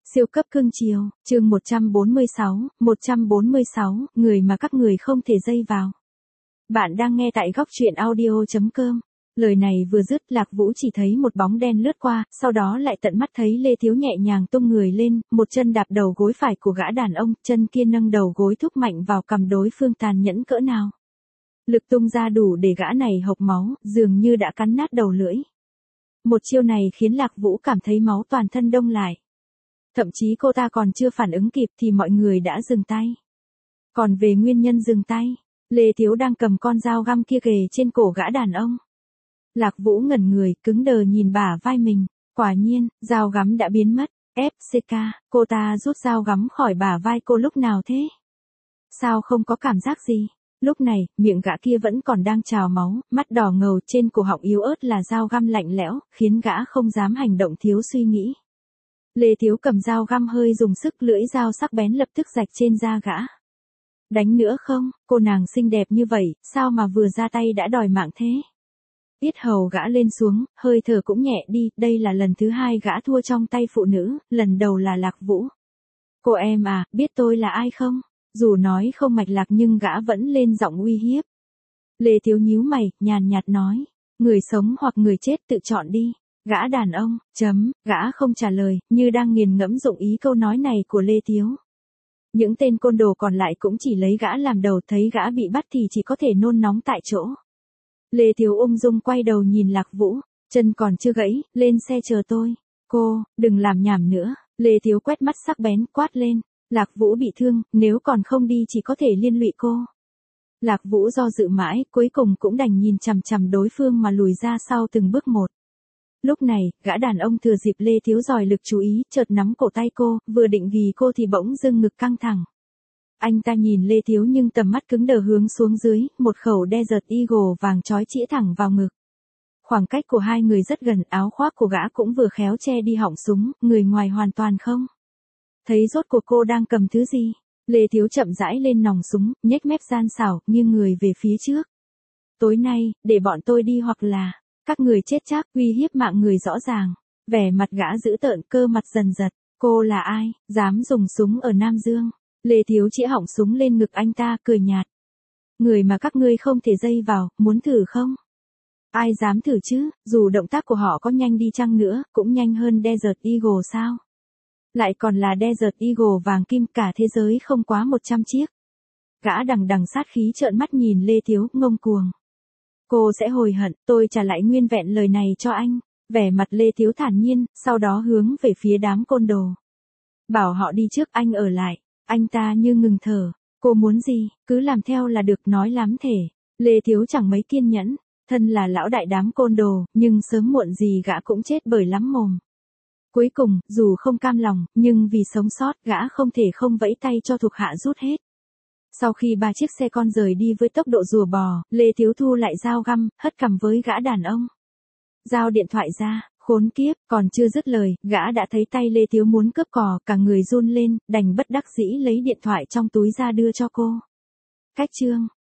Siêu cấp cương chiều, chương 146, người mà các người không thể dây vào. Bạn đang nghe tại góc truyện audio.com. Lời này vừa dứt, Lạc Vũ chỉ thấy một bóng đen lướt qua, sau đó lại tận mắt thấy Lê Thiếu nhẹ nhàng tung người lên, một chân đạp đầu gối phải của gã đàn ông, chân kia nâng đầu gối thúc mạnh vào cằm đối phương tàn nhẫn cỡ nào. Lực tung ra đủ để gã này hộc máu, dường như đã cắn nát đầu lưỡi. Một chiêu này khiến Lạc Vũ cảm thấy máu toàn thân đông lại. Thậm chí cô ta còn chưa phản ứng kịp thì mọi người đã dừng tay. Còn về nguyên nhân dừng tay, Lê Thiếu đang cầm con dao găm kia kề trên cổ gã đàn ông. Lạc Vũ ngẩn người, cứng đờ nhìn bả vai mình. Quả nhiên, dao găm đã biến mất. FCK, cô ta rút dao găm khỏi bả vai cô lúc nào thế? Sao không có cảm giác gì? Lúc này, miệng gã kia vẫn còn đang trào máu, mắt đỏ ngầu, trên cổ họng yếu ớt là dao găm lạnh lẽo, khiến gã không dám hành động thiếu suy nghĩ. Lê Thiếu cầm dao găm hơi dùng sức, lưỡi dao sắc bén lập tức rạch trên da gã. Đánh nữa không, cô nàng xinh đẹp như vậy, sao mà vừa ra tay đã đòi mạng thế? Yết hầu gã lên xuống, hơi thở cũng nhẹ đi, đây là lần thứ hai gã thua trong tay phụ nữ, lần đầu là Lạc Vũ. Cô em à, biết tôi là ai không? Dù nói không mạch lạc nhưng gã vẫn lên giọng uy hiếp. Lê Thiếu nhíu mày, nhàn nhạt nói, người sống hoặc người chết tự chọn đi. Gã đàn ông, gã không trả lời, như đang nghiền ngẫm dụng ý câu nói này của Lê Thiếu. Những tên côn đồ còn lại cũng chỉ lấy gã làm đầu, thấy gã bị bắt thì chỉ có thể nôn nóng tại chỗ. Lê Thiếu ung dung quay đầu nhìn Lạc Vũ, chân còn chưa gãy, lên xe chờ tôi. Cô, đừng làm nhảm nữa, Lê Thiếu quét mắt sắc bén quát lên. Lạc Vũ bị thương, nếu còn không đi chỉ có thể liên lụy cô. Lạc Vũ do dự mãi, cuối cùng cũng đành nhìn chằm chằm đối phương mà lùi ra sau từng bước một. Lúc này, gã đàn ông thừa dịp Lê Thiếu dòi lực chú ý, chợt nắm cổ tay cô, vừa định ghì cô thì bỗng dưng ngực căng thẳng. Anh ta nhìn Lê Thiếu nhưng tầm mắt cứng đờ hướng xuống dưới, một khẩu Desert Eagle vàng chói chĩa thẳng vào ngực. Khoảng cách của hai người rất gần, áo khoác của gã cũng vừa khéo che đi họng súng, người ngoài hoàn toàn không thấy rốt cuộc cô đang cầm thứ gì. Lê Thiếu chậm rãi lên nòng súng, nhếch mép gian xảo, nghiêng người về phía trước. Tối nay, để bọn tôi đi hoặc là các người chết chắc, uy hiếp mạng người rõ ràng. Vẻ mặt gã dữ tợn, cơ mặt dần giật. Cô là ai, dám dùng súng ở Nam Dương? Lê Thiếu chĩa họng súng lên ngực anh ta, cười nhạt. Người mà các ngươi không thể dây vào, muốn thử không? Ai dám thử chứ, dù động tác của họ có nhanh đi chăng nữa, cũng nhanh hơn Desert Eagle sao? Lại còn là Desert Eagle vàng kim, cả thế giới không quá 100 chiếc. Gã đằng đằng sát khí trợn mắt nhìn Lê Thiếu, ngông cuồng. Cô sẽ hối hận, tôi trả lại nguyên vẹn lời này cho anh. Vẻ mặt Lê Thiếu thản nhiên, sau đó hướng về phía đám côn đồ. Bảo họ đi trước, anh ở lại. Anh ta như ngừng thở. Cô muốn gì, cứ làm theo là được, nói lắm thể. Lê Thiếu chẳng mấy kiên nhẫn. Thân là lão đại đám côn đồ, nhưng sớm muộn gì gã cũng chết bởi lắm mồm. Cuối cùng, dù không cam lòng, nhưng vì sống sót, gã không thể không vẫy tay cho thuộc hạ rút hết. Sau khi 3 chiếc xe con rời đi với tốc độ rùa bò, Lê Thiếu thu lại dao găm, hất cằm với gã đàn ông. Giao điện thoại ra, khốn kiếp, còn chưa dứt lời, gã đã thấy tay Lê Thiếu muốn cướp cò, cả người run lên, đành bất đắc dĩ lấy điện thoại trong túi ra đưa cho cô. Cách chương